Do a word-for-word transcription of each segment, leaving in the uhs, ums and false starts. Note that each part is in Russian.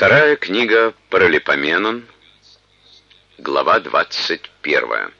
Вторая книга Паралипоменон, глава двадцать первая.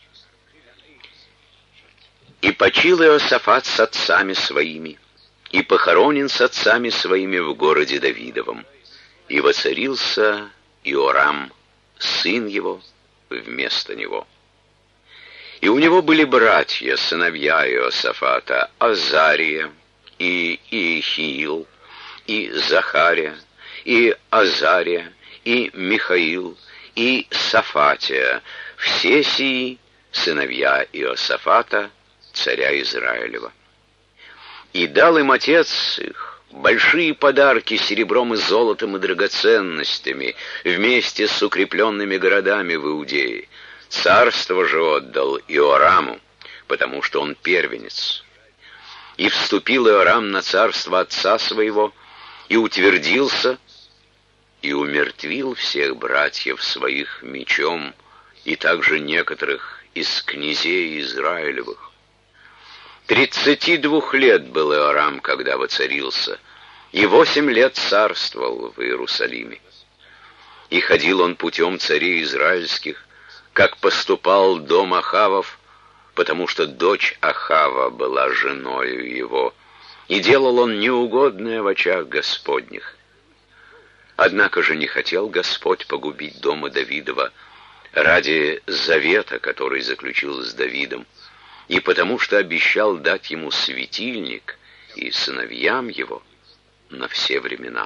«И почил Иосафат с отцами своими, и похоронен с отцами своими в городе Давидовом, и воцарился Иорам, сын его, вместо него. И у него были братья, сыновья Иосафата, Азария, и Иехиил, и Захария, и Азария, и Михаил, и Сафатия, все сии сыновья Иосафата, царя Израилева. И дал им отец их большие подарки серебром и золотом и драгоценностями, вместе с укрепленными городами в Иудее. Царство же отдал Иораму, потому что он первенец. И вступил Иорам на царство отца своего, и утвердился, и умертвил всех братьев своих мечом, и также некоторых из князей Израилевых. Тридцати двух лет был Иорам, когда воцарился, и восемь лет царствовал в Иерусалиме. И ходил он путем царей израильских, как поступал дом Ахавов, потому что дочь Ахава была женою его, и делал он неугодное в очах Господних. Однако же не хотел Господь погубить дома Давидова ради завета, который заключил с Давидом, и потому что обещал дать ему светильник и сыновьям его на все времена.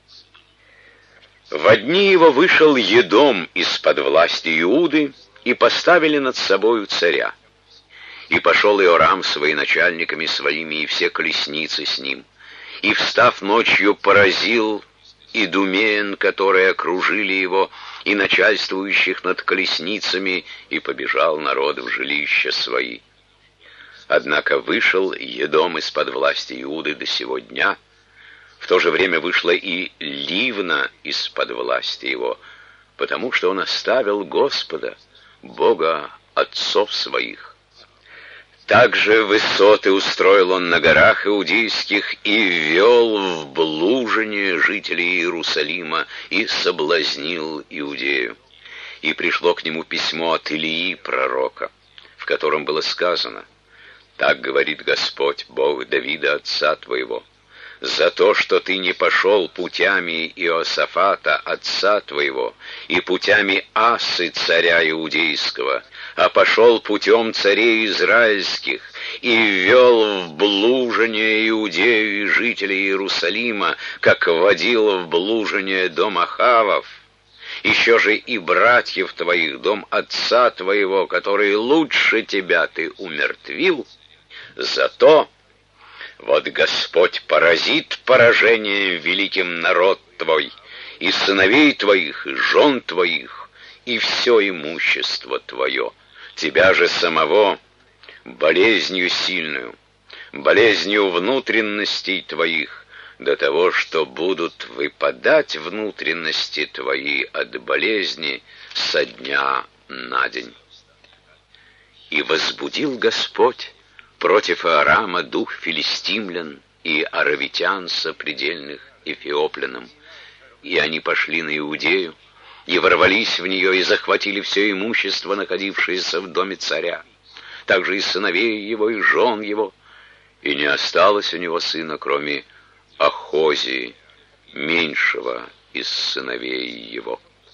Во дни его вышел Едом из-под власти Иуды, и поставили над собою царя. И пошел Иорам с военачальниками своими, и все колесницы с ним, и, встав ночью, поразил идумеян, которые окружили его, и начальствующих над колесницами, и побежал народ в жилища свои. Однако вышел Едом из-под власти Иуды до сего дня. В то же время вышла и Ливна из-под власти его, потому что он оставил Господа, Бога отцов своих. Также высоты устроил он на горах иудейских и ввел в блужение жителей Иерусалима и соблазнил Иудею. И пришло к нему письмо от Илии пророка, в котором было сказано: «Так говорит Господь, Бог Давида, отца твоего, за то, что ты не пошел путями Иосафата, отца твоего, и путями Асы, царя иудейского, а пошел путем царей израильских, и ввел в блужение Иудею и жителей Иерусалима, как вводил в блужение дом Ахавов, еще же и братьев твоих, дом отца твоего, который лучше тебя ты умертвил, зато вот Господь поразит поражением великим народ твой, и сыновей твоих, и жен твоих, и все имущество твое, тебя же самого болезнью сильную, болезнью внутренностей твоих, до того, что будут выпадать внутренности твои от болезни со дня на день. И возбудил Господь против Иорама дух филистимлян и аравитян сопредельных эфиоплянам, и они пошли на Иудею, и ворвались в нее, и захватили все имущество, находившееся в доме царя, также и сыновей его, и жен его, и не осталось у него сына, кроме Ахозии, меньшего из сыновей его.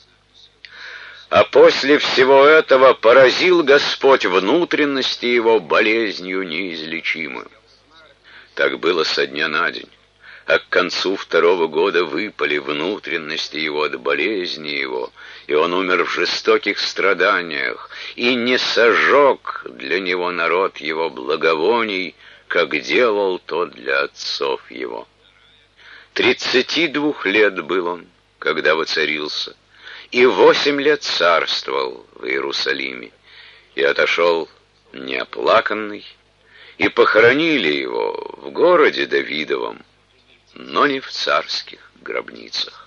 А после всего этого поразил Господь внутренности его болезнью неизлечимую. Так было со дня на день, а к концу второго года выпали внутренности его от болезни его, и он умер в жестоких страданиях, и не сожег для него народ его благовоний, как делал тот для отцов его. Тридцати двух лет был он, когда воцарился, и восемь лет царствовал в Иерусалиме, и отошел неоплаканный, и похоронили его в городе Давидовом, но не в царских гробницах.